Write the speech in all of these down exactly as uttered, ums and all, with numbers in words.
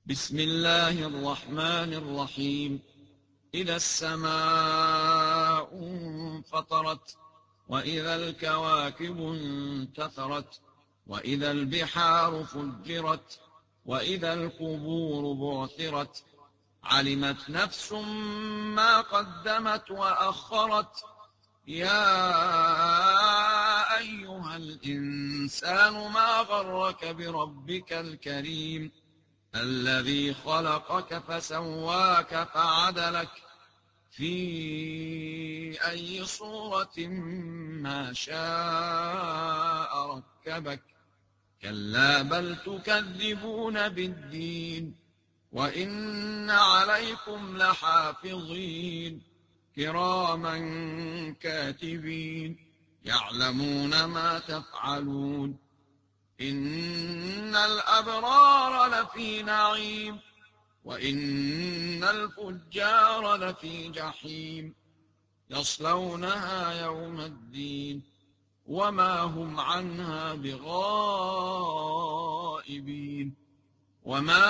بسم الله الرحمن الرحيم. إذا السماء انفطرت، وإذا الكواكب انتثرت، وإذا البحار فجرت، وإذا القبور بعثرت، علمت نفس ما قدمت وأخرت. يا أيها الإنسان ما غرك بربك الكريم الذي خلقك فسواك فعدلك في أي صورة ما شاء ركبك. كلا بل تكذبون بالدين، وإن عليكم لحافظين كراما كاتبين يعلمون ما تفعلون. إن الأبرار لفي نعيم، وإن الفجار لفي جحيم، يصلونها يوم الدين وما هم عنها بغائبين. وما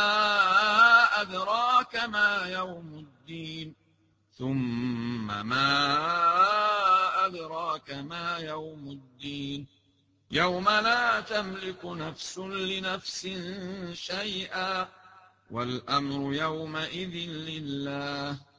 أدراك ما يوم الدين، ثم ما أدراك ما يوم الدين. يوم لا تملك نفس لنفس شيئا، والأمر يومئذ لله.